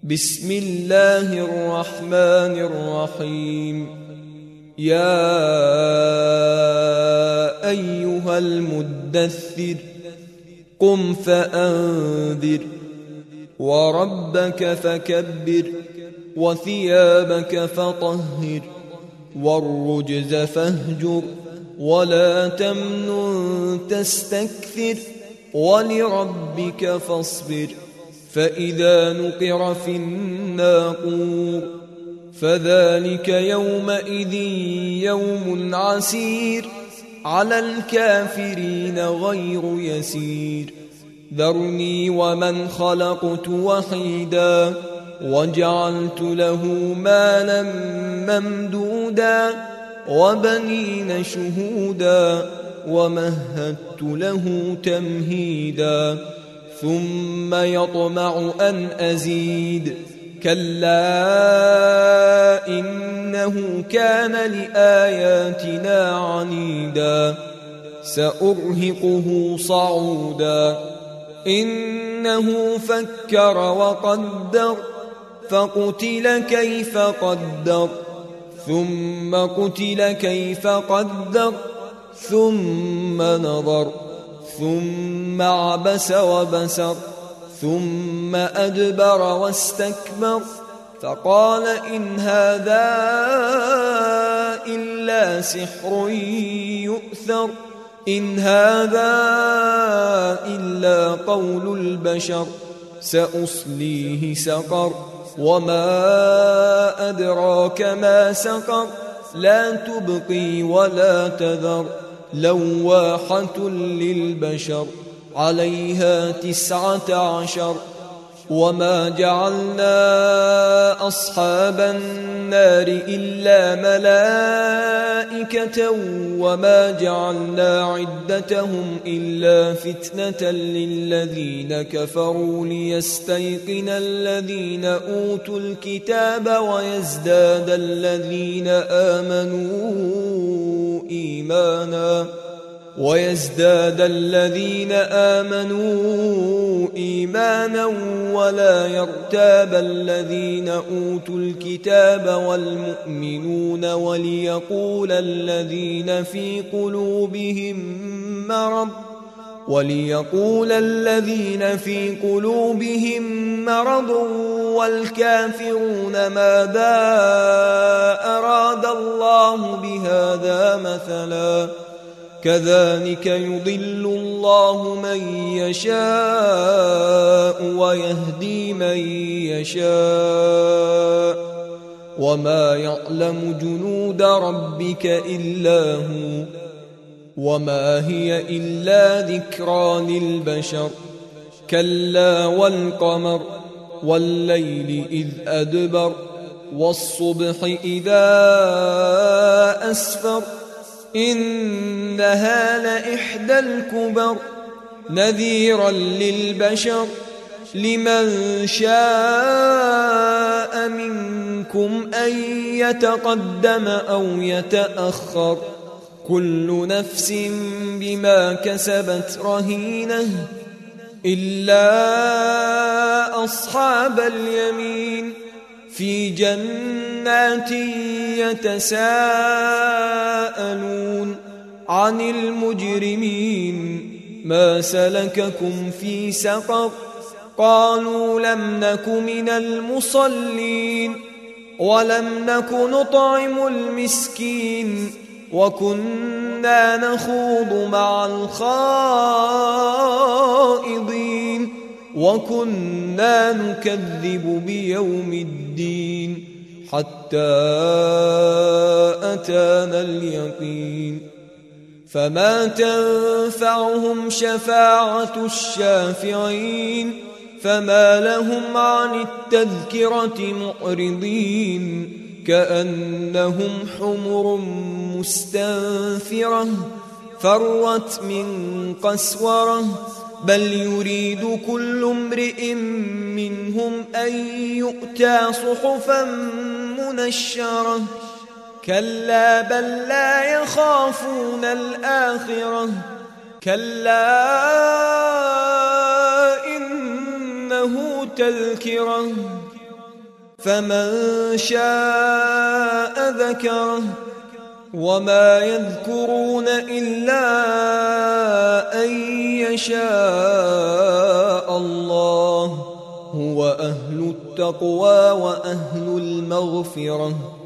بسم الله الرحمن الرحيم. يا أيها المدثر قم فأنذر وربك فكبر وثيابك فطهر والرجز فاهجر ولا تمنن تستكثر ولربك فاصبر. فإذا نقر في الناقور فذلك يومئذ يوم عسير على الكافرين غير يسير. ذرني ومن خلقت وحيدا وجعلت له مالا ممدودا وبنين شهودا ومهدت له تمهيدا ثم يطمع أن أزيد كلا إنه كان لآياتنا عنيدا سأرهقه صعودا. إنه فكر وقدر فقتل كيف قدر ثم قتل كيف قدر ثم نظر ثم عبس وبسر ثم أدبر واستكبر فقال إن هذا إلا سحر يؤثر إن هذا إلا قول البشر سأصليه سقر وما أدراك ما سقر لا تبقي ولا تذر لواحة للبشر عليها 19. وما جعلنا أصحاب النار إلا ملائكة وما جعلنا عدتهم إلا فتنة للذين كفروا ليستيقن الذين أوتوا الكتاب ويزداد الذين آمنوا إيمانا ولا يرتاب الذين أوتوا الكتاب والمؤمنون وليقول الذين في قلوبهم مرض والكافرون ماذا أراد الله بهذا مثلا كذلك يضل الله من يشاء ويهدي من يشاء وما يعلم جنود ربك إلا هو وما هي إلا ذكرى للبشر. كلا والقمر والليل إذ أدبر والصبح إذا أسفر إنها لإحدى الكبر نذيرا للبشر لمن شاء منكم أن يتقدم أو يتأخر كل نفس بما كسبت رهينة إلا أصحاب اليمين في جنات يتساءلون عن المجرمين ما سلككم في سقر قالوا لم نك من المصلين ولم نك نطعم المسكين وكنا نخوض مع الخائضين وكنا نكذب بيوم الدين حتى أتانا اليقين فما تنفعهم شفاعة الشافعين فما لهم عن التذكرة معرضين كأنهم حمر مستنفرة فرت من قسورة بل يريد كل امرئ منهم أن يؤتى صحفا منشرة كلا بل لا يخافون الآخرة كلا إنه تذكرة فمن شاء ذكره وما يذكرون إلا أن يشاء الله هو أهل التقوى وأهل المغفرة